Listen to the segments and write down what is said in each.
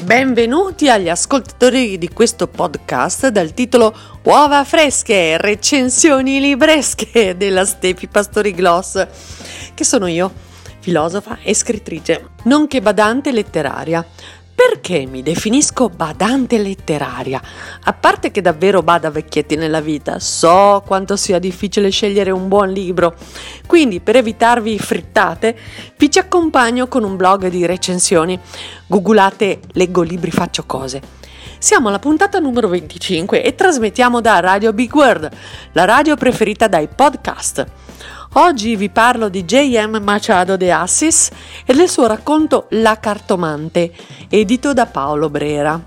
Benvenuti agli ascoltatori di questo podcast dal titolo Uova fresche, recensioni libresche della Stefi Pastori Gloss, che sono io, filosofa e scrittrice, nonché badante letteraria. Perché mi definisco badante letteraria? A parte che davvero bada vecchietti nella vita, so quanto sia difficile scegliere un buon libro, quindi per evitarvi frittate vi ci accompagno con un blog di recensioni. Googolate leggo libri faccio cose. Siamo alla puntata numero 25 e trasmettiamo da Radio Big World, la radio preferita dai podcast. Oggi vi parlo di J.M. Machado de Assis e del suo racconto La cartomante, edito da Paulo Brera.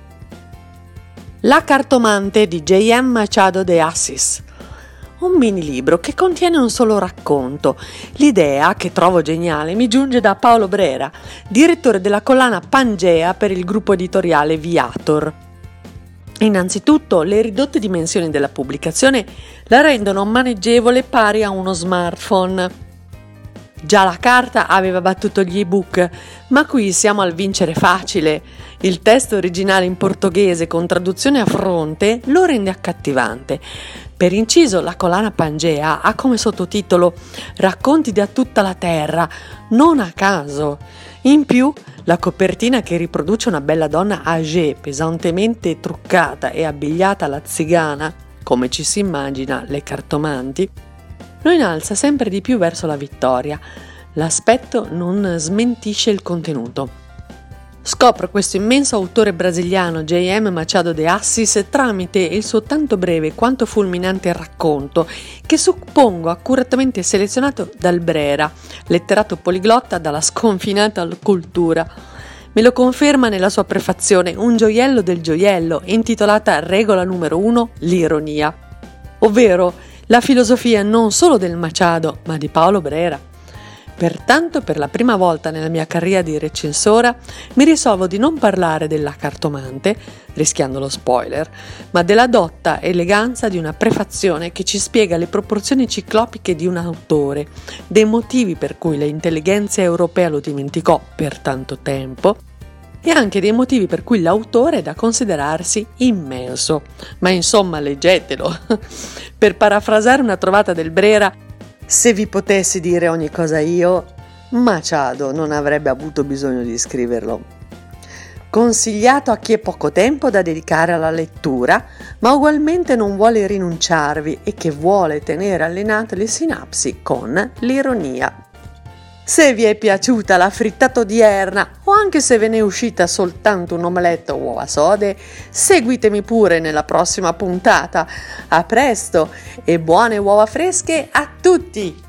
La cartomante di J.M. Machado de Assis. Un mini libro che contiene un solo racconto. L'idea, che trovo geniale, mi giunge da Paulo Brera, direttore della collana Pangea per il gruppo editoriale Viator. Innanzitutto, le ridotte dimensioni della pubblicazione la rendono maneggevole pari a uno smartphone. Già la carta aveva battuto gli ebook, ma qui siamo al vincere facile. Il testo originale in portoghese con traduzione a fronte lo rende accattivante. Per inciso, la collana Pangea ha come sottotitolo Racconti da tutta la terra, non a caso. In più, la copertina, che riproduce una bella donna âgée, pesantemente truccata e abbigliata alla zigana, come ci si immagina le cartomanti, lo innalza sempre di più verso la vittoria. L'aspetto non smentisce il contenuto. Scopro questo immenso autore brasiliano J.M. Machado de Assis tramite il suo tanto breve quanto fulminante racconto, che suppongo accuratamente selezionato dal Brera, letterato poliglotta dalla sconfinata cultura. Me lo conferma nella sua prefazione, un gioiello del gioiello, intitolata Regola numero 1, l'ironia, ovvero la filosofia non solo del Machado, ma di Paulo Brera. Pertanto, per la prima volta nella mia carriera di recensora, mi risolvo di non parlare della cartomante, rischiando lo spoiler, ma della dotta eleganza di una prefazione che ci spiega le proporzioni ciclopiche di un autore, dei motivi per cui l'intelligenza europea lo dimenticò per tanto tempo, e anche dei motivi per cui l'autore è da considerarsi immenso. Ma insomma, leggetelo. Per parafrasare una trovata del Brera, se vi potessi dire ogni cosa io, Machado non avrebbe avuto bisogno di scriverlo. Consigliato a chi ha poco tempo da dedicare alla lettura, ma ugualmente non vuole rinunciarvi e che vuole tenere allenate le sinapsi con l'ironia. Se vi è piaciuta la frittata odierna, o anche se ve ne è uscita soltanto un omeletto o uova sode, seguitemi pure nella prossima puntata. A presto e buone uova fresche a tutti!